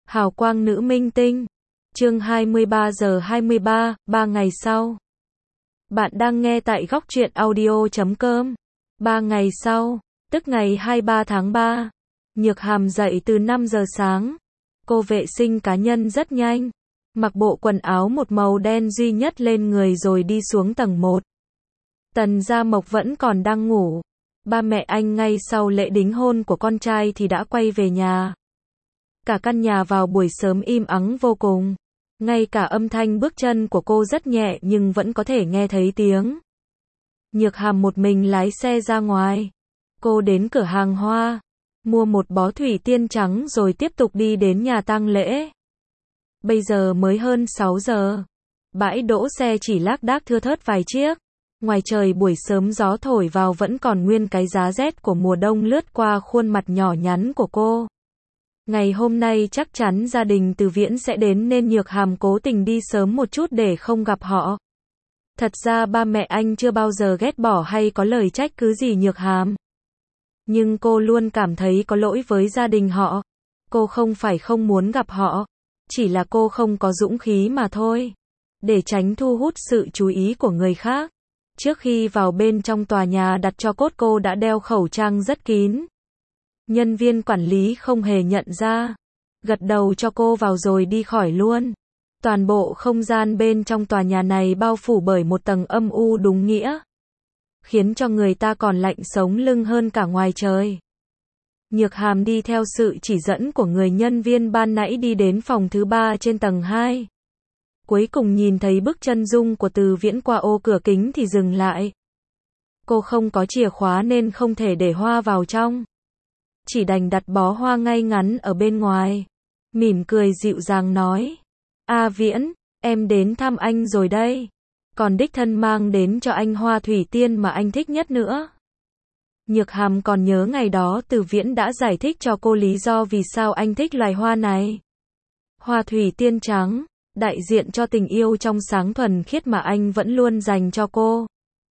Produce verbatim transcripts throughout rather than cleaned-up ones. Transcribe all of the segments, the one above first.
Hào quang nữ minh tinh. Chương hai mươi ba giờ hai mươi ba, ba ngày sau. Bạn đang nghe tại góc truyện audio chấm com. Ba ngày sau, tức ngày hai mươi ba tháng ba. Nhược Hàm dậy từ năm giờ sáng. Cô vệ sinh cá nhân rất nhanh. Mặc bộ quần áo một màu đen duy nhất lên người rồi đi xuống tầng một. Tần Gia Mộc vẫn còn đang ngủ. Ba mẹ anh ngay sau lễ đính hôn của con trai thì đã quay về nhà. Cả căn nhà vào buổi sớm im ắng vô cùng. Ngay cả âm thanh bước chân của cô rất nhẹ nhưng vẫn có thể nghe thấy tiếng. Nhược Hàm một mình lái xe ra ngoài. Cô đến cửa hàng hoa, mua một bó thủy tiên trắng rồi tiếp tục đi đến nhà tang lễ. Bây giờ mới hơn sáu giờ. Bãi đỗ xe chỉ lác đác thưa thớt vài chiếc. Ngoài trời buổi sớm gió thổi vào vẫn còn nguyên cái giá rét của mùa đông lướt qua khuôn mặt nhỏ nhắn của cô. Ngày hôm nay chắc chắn gia đình Từ Viễn sẽ đến nên Nhược Hàm cố tình đi sớm một chút để không gặp họ. Thật ra ba mẹ anh chưa bao giờ ghét bỏ hay có lời trách cứ gì Nhược Hàm. Nhưng cô luôn cảm thấy có lỗi với gia đình họ. Cô không phải không muốn gặp họ, chỉ là cô không có dũng khí mà thôi. Để tránh thu hút sự chú ý của người khác. Trước khi vào bên trong tòa nhà đặt cho cốt cô đã đeo khẩu trang rất kín. Nhân viên quản lý không hề nhận ra. Gật đầu cho cô vào rồi đi khỏi luôn. Toàn bộ không gian bên trong tòa nhà này bao phủ bởi một tầng âm u đúng nghĩa. Khiến cho người ta còn lạnh sống lưng hơn cả ngoài trời. Nhược Hàm đi theo sự chỉ dẫn của người nhân viên ban nãy đi đến phòng thứ ba trên tầng hai. Cuối cùng nhìn thấy bức chân dung của Từ Viễn qua ô cửa kính thì dừng lại. Cô không có chìa khóa nên không thể để hoa vào trong. Chỉ đành đặt bó hoa ngay ngắn ở bên ngoài. Mỉm cười dịu dàng nói. A Viễn, em đến thăm anh rồi đây. Còn đích thân mang đến cho anh hoa thủy tiên mà anh thích nhất nữa. Nhược Hàm còn nhớ ngày đó Từ Viễn đã giải thích cho cô lý do vì sao anh thích loài hoa này. Hoa thủy tiên trắng, đại diện cho tình yêu trong sáng thuần khiết mà anh vẫn luôn dành cho cô.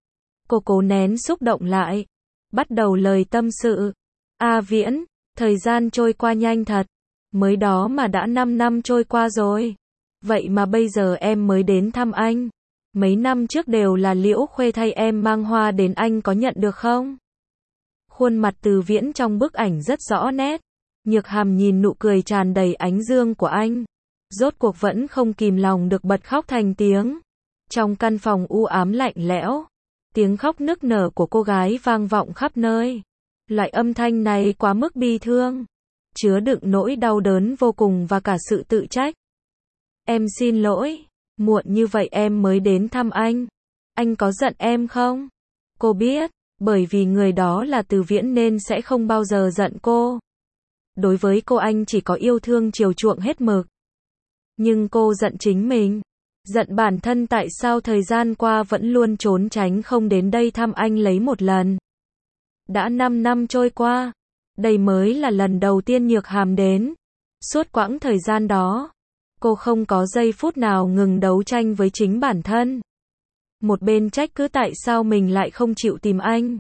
Cô cố nén xúc động lại. Bắt đầu lời tâm sự. A Viễn, thời gian trôi qua nhanh thật. Mới đó mà đã năm năm trôi qua rồi. Vậy mà bây giờ em mới đến thăm anh. Mấy năm trước đều là Liễu Khuê thay em mang hoa đến, anh có nhận được không? Khuôn mặt Từ Viễn trong bức ảnh rất rõ nét. Nhược Hàm nhìn nụ cười tràn đầy ánh dương của anh. Rốt cuộc vẫn không kìm lòng được bật khóc thành tiếng. Trong căn phòng u ám lạnh lẽo, tiếng khóc nức nở của cô gái vang vọng khắp nơi. Loại âm thanh này quá mức bi thương, chứa đựng nỗi đau đớn vô cùng và cả sự tự trách. Em xin lỗi, muộn như vậy em mới đến thăm anh. Anh có giận em không? Cô biết, bởi vì người đó là Từ Viễn nên sẽ không bao giờ giận cô. Đối với cô anh chỉ có yêu thương chiều chuộng hết mực. Nhưng cô giận chính mình. Giận bản thân tại sao thời gian qua vẫn luôn trốn tránh không đến đây thăm anh lấy một lần. Đã năm năm trôi qua, đây mới là lần đầu tiên Nhược Hàm đến. Suốt quãng thời gian đó, cô không có giây phút nào ngừng đấu tranh với chính bản thân. Một bên trách cứ tại sao mình lại không chịu tìm anh.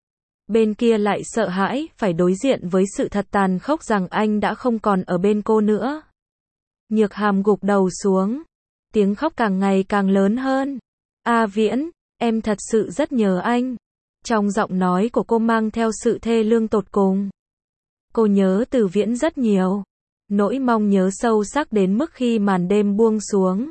Bên kia lại sợ hãi phải đối diện với sự thật tàn khốc rằng anh đã không còn ở bên cô nữa. Nhược Hàm gục đầu xuống. Tiếng khóc càng ngày càng lớn hơn. A Viễn, em thật sự rất nhớ anh. Trong giọng nói của cô mang theo sự thê lương tột cùng. Cô nhớ Từ Viễn rất nhiều. Nỗi mong nhớ sâu sắc đến mức khi màn đêm buông xuống.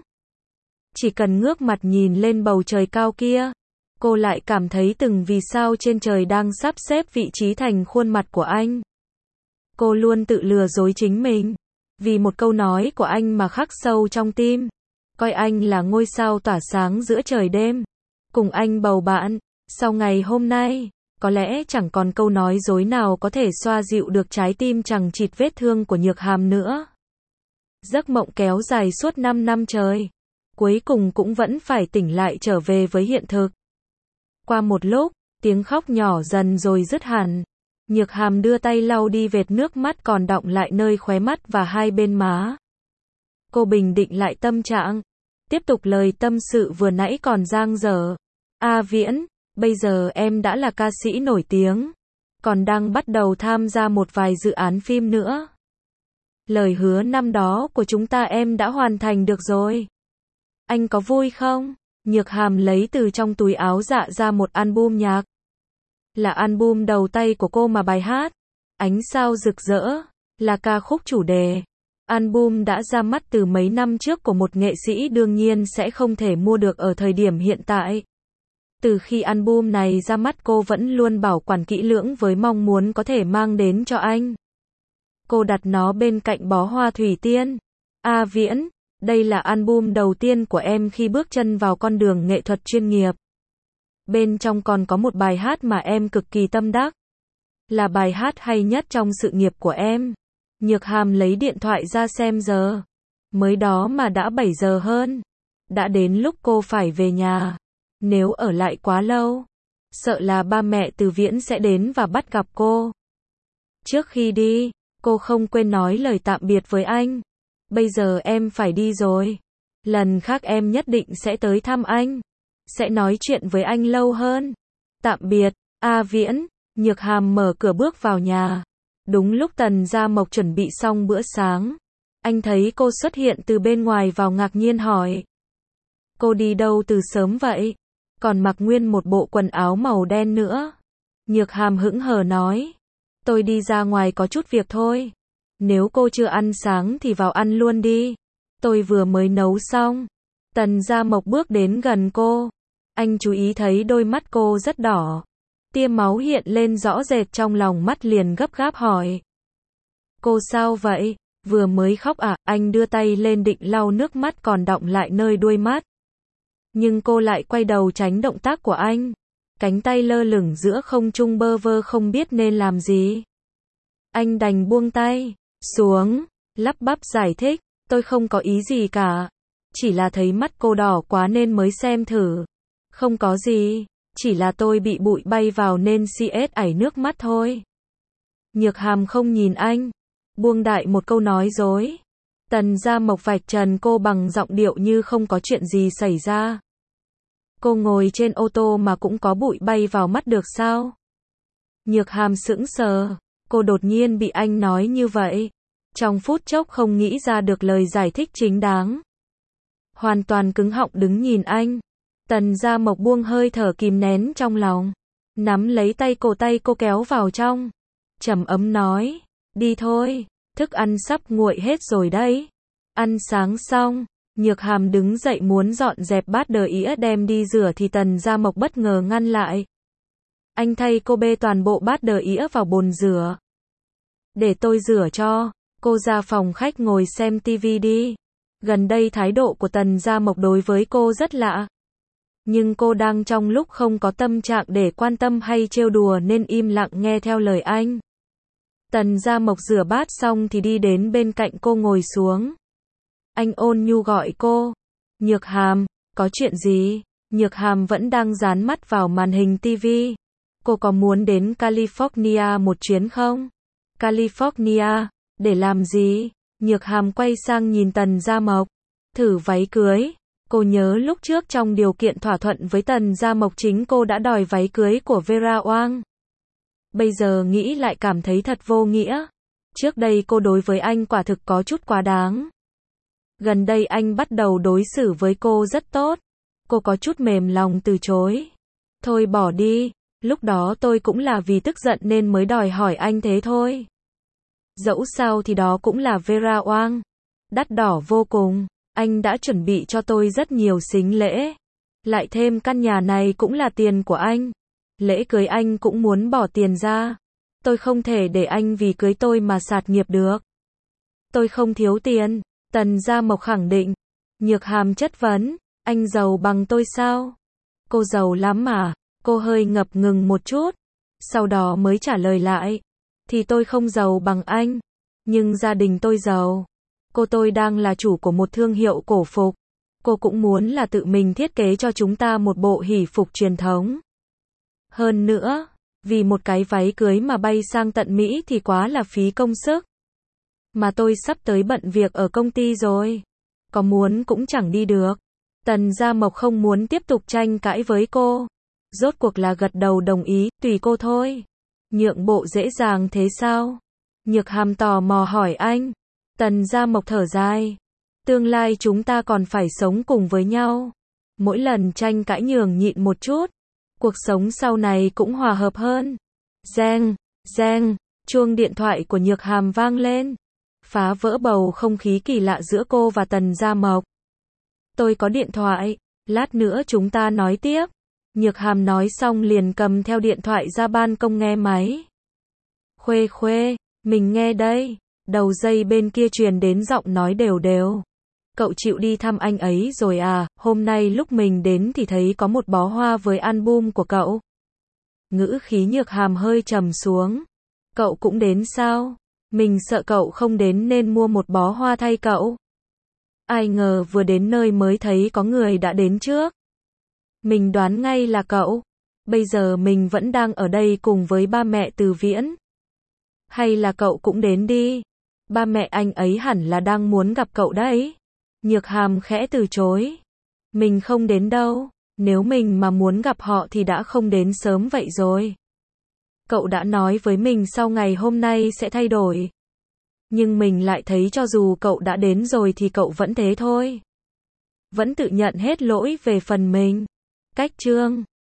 Chỉ cần ngước mặt nhìn lên bầu trời cao kia, cô lại cảm thấy từng vì sao trên trời đang sắp xếp vị trí thành khuôn mặt của anh. Cô luôn tự lừa dối chính mình. Vì một câu nói của anh mà khắc sâu trong tim. Coi anh là ngôi sao tỏa sáng giữa trời đêm. Cùng anh bầu bạn. Sau ngày hôm nay, có lẽ chẳng còn câu nói dối nào có thể xoa dịu được trái tim chằng chịt vết thương của Nhược Hàm nữa. Giấc mộng kéo dài suốt năm năm trời. Cuối cùng cũng vẫn phải tỉnh lại trở về với hiện thực. Qua một lúc, tiếng khóc nhỏ dần rồi dứt hẳn. Nhược Hàm đưa tay lau đi vệt nước mắt còn đọng lại nơi khóe mắt và hai bên má. Cô bình định lại tâm trạng. Tiếp tục lời tâm sự vừa nãy còn dang dở. A Viễn, bây giờ em đã là ca sĩ nổi tiếng. Còn đang bắt đầu tham gia một vài dự án phim nữa. Lời hứa năm đó của chúng ta em đã hoàn thành được rồi. Anh có vui không? Nhược Hàm lấy từ trong túi áo dạ ra một album nhạc. Là album đầu tay của cô mà bài hát Ánh sao rực rỡ là ca khúc chủ đề. Album đã ra mắt từ mấy năm trước của một nghệ sĩ đương nhiên sẽ không thể mua được ở thời điểm hiện tại. Từ khi album này ra mắt cô vẫn luôn bảo quản kỹ lưỡng với mong muốn có thể mang đến cho anh. Cô đặt nó bên cạnh bó hoa thủy tiên. A Viễn, đây là album đầu tiên của em khi bước chân vào con đường nghệ thuật chuyên nghiệp. Bên trong còn có một bài hát mà em cực kỳ tâm đắc. Là bài hát hay nhất trong sự nghiệp của em. Nhược Hàm lấy điện thoại ra xem giờ. Mới đó mà đã bảy giờ hơn. Đã đến lúc cô phải về nhà. Nếu ở lại quá lâu, sợ là ba mẹ Từ Viễn sẽ đến và bắt gặp cô. Trước khi đi, cô không quên nói lời tạm biệt với anh. Bây giờ em phải đi rồi. Lần khác em nhất định sẽ tới thăm anh. Sẽ nói chuyện với anh lâu hơn. Tạm biệt, A Viễn. Nhược Hàm mở cửa bước vào nhà. Đúng lúc Tần Gia Mộc chuẩn bị xong bữa sáng. Anh thấy cô xuất hiện từ bên ngoài vào ngạc nhiên hỏi. Cô đi đâu từ sớm vậy? Còn mặc nguyên một bộ quần áo màu đen nữa. Nhược Hàm hững hờ nói. Tôi đi ra ngoài có chút việc thôi. Nếu cô chưa ăn sáng thì vào ăn luôn đi. Tôi vừa mới nấu xong. Tần Gia Mộc bước đến gần cô. Anh chú ý thấy đôi mắt cô rất đỏ. Tia máu hiện lên rõ rệt trong lòng mắt liền gấp gáp hỏi. Cô sao vậy? Vừa mới khóc à? Anh đưa tay lên định lau nước mắt còn đọng lại nơi đuôi mắt. Nhưng cô lại quay đầu tránh động tác của anh. Cánh tay lơ lửng giữa không trung bơ vơ không biết nên làm gì. Anh đành buông tay xuống, lắp bắp giải thích. Tôi không có ý gì cả. Chỉ là thấy mắt cô đỏ quá nên mới xem thử. Không có gì. Chỉ là tôi bị bụi bay vào nên xê ét ảy nước mắt thôi. Nhược Hàm không nhìn anh. Buông đại một câu nói dối. Tần Gia Mộc vạch trần cô bằng giọng điệu như không có chuyện gì xảy ra. Cô ngồi trên ô tô mà cũng có bụi bay vào mắt được sao? Nhược Hàm sững sờ. Cô đột nhiên bị anh nói như vậy. Trong phút chốc không nghĩ ra được lời giải thích chính đáng. Hoàn toàn cứng họng đứng nhìn anh. Tần Gia Mộc buông hơi thở kìm nén trong lòng. Nắm lấy tay cô tay cô kéo vào trong. Trầm ấm nói. Đi thôi. Thức ăn sắp nguội hết rồi đấy. Ăn sáng xong. Nhược Hàm đứng dậy muốn dọn dẹp bát đờ ĩa đem đi rửa thì Tần Gia Mộc bất ngờ ngăn lại. Anh thay cô bê toàn bộ bát đờ ĩa vào bồn rửa. Để tôi rửa cho. Cô ra phòng khách ngồi xem tivi đi. Gần đây thái độ của Tần Gia Mộc đối với cô rất lạ. Nhưng cô đang trong lúc không có tâm trạng để quan tâm hay trêu đùa nên im lặng nghe theo lời anh. Tần Gia Mộc rửa bát xong thì đi đến bên cạnh cô ngồi xuống. Anh ôn nhu gọi cô. Nhược Hàm, có chuyện gì? Nhược Hàm vẫn đang dán mắt vào màn hình tivi. Cô có muốn đến California một chuyến không? California, để làm gì? Nhược Hàm quay sang nhìn Tần Gia Mộc. Thử váy cưới. Cô nhớ lúc trước trong điều kiện thỏa thuận với Tần Gia Mộc chính cô đã đòi váy cưới của Vera Wang. Bây giờ nghĩ lại cảm thấy thật vô nghĩa. Trước đây cô đối với anh quả thực có chút quá đáng. Gần đây anh bắt đầu đối xử với cô rất tốt. Cô có chút mềm lòng từ chối. Thôi bỏ đi, lúc đó tôi cũng là vì tức giận nên mới đòi hỏi anh thế thôi. Dẫu sao thì đó cũng là Vera Wang. Đắt đỏ vô cùng. Anh đã chuẩn bị cho tôi rất nhiều sính lễ. Lại thêm căn nhà này cũng là tiền của anh. Lễ cưới anh cũng muốn bỏ tiền ra. Tôi không thể để anh vì cưới tôi mà sạt nghiệp được. Tôi không thiếu tiền. Tần Gia Mộc khẳng định. Nhược Hàm chất vấn. Anh giàu bằng tôi sao? Cô giàu lắm mà. Cô hơi ngập ngừng một chút. Sau đó mới trả lời lại. Thì tôi không giàu bằng anh. Nhưng gia đình tôi giàu. Cô tôi đang là chủ của một thương hiệu cổ phục. Cô cũng muốn là tự mình thiết kế cho chúng ta một bộ hỷ phục truyền thống. Hơn nữa, vì một cái váy cưới mà bay sang tận Mỹ thì quá là phí công sức. Mà tôi sắp tới bận việc ở công ty rồi. Có muốn cũng chẳng đi được. Tần Gia Mộc không muốn tiếp tục tranh cãi với cô. Rốt cuộc là gật đầu đồng ý, tùy cô thôi. Nhượng bộ dễ dàng thế sao? Nhược Hàm tò mò hỏi anh. Tần Gia Mộc thở dài. Tương lai chúng ta còn phải sống cùng với nhau. Mỗi lần tranh cãi nhường nhịn một chút. Cuộc sống sau này cũng hòa hợp hơn. Reng, reng, chuông điện thoại của Nhược Hàm vang lên. Phá vỡ bầu không khí kỳ lạ giữa cô và Tần Gia Mộc. Tôi có điện thoại, lát nữa chúng ta nói tiếp. Nhược Hàm nói xong liền cầm theo điện thoại ra ban công nghe máy. Khuê khuê, mình nghe đây. Đầu dây bên kia truyền đến giọng nói đều đều. Cậu chịu đi thăm anh ấy rồi à, hôm nay lúc mình đến thì thấy có một bó hoa với album của cậu. Ngữ khí Nhược Hàm hơi trầm xuống. Cậu cũng đến sao? Mình sợ cậu không đến nên mua một bó hoa thay cậu. Ai ngờ vừa đến nơi mới thấy có người đã đến trước. Mình đoán ngay là cậu. Bây giờ mình vẫn đang ở đây cùng với ba mẹ Từ Viễn. Hay là cậu cũng đến đi. Ba mẹ anh ấy hẳn là đang muốn gặp cậu đấy. Nhược Hàm khẽ từ chối. Mình không đến đâu. Nếu mình mà muốn gặp họ thì đã không đến sớm vậy rồi. Cậu đã nói với mình sau ngày hôm nay sẽ thay đổi. Nhưng mình lại thấy cho dù cậu đã đến rồi thì cậu vẫn thế thôi. Vẫn tự nhận hết lỗi về phần mình. Cách chương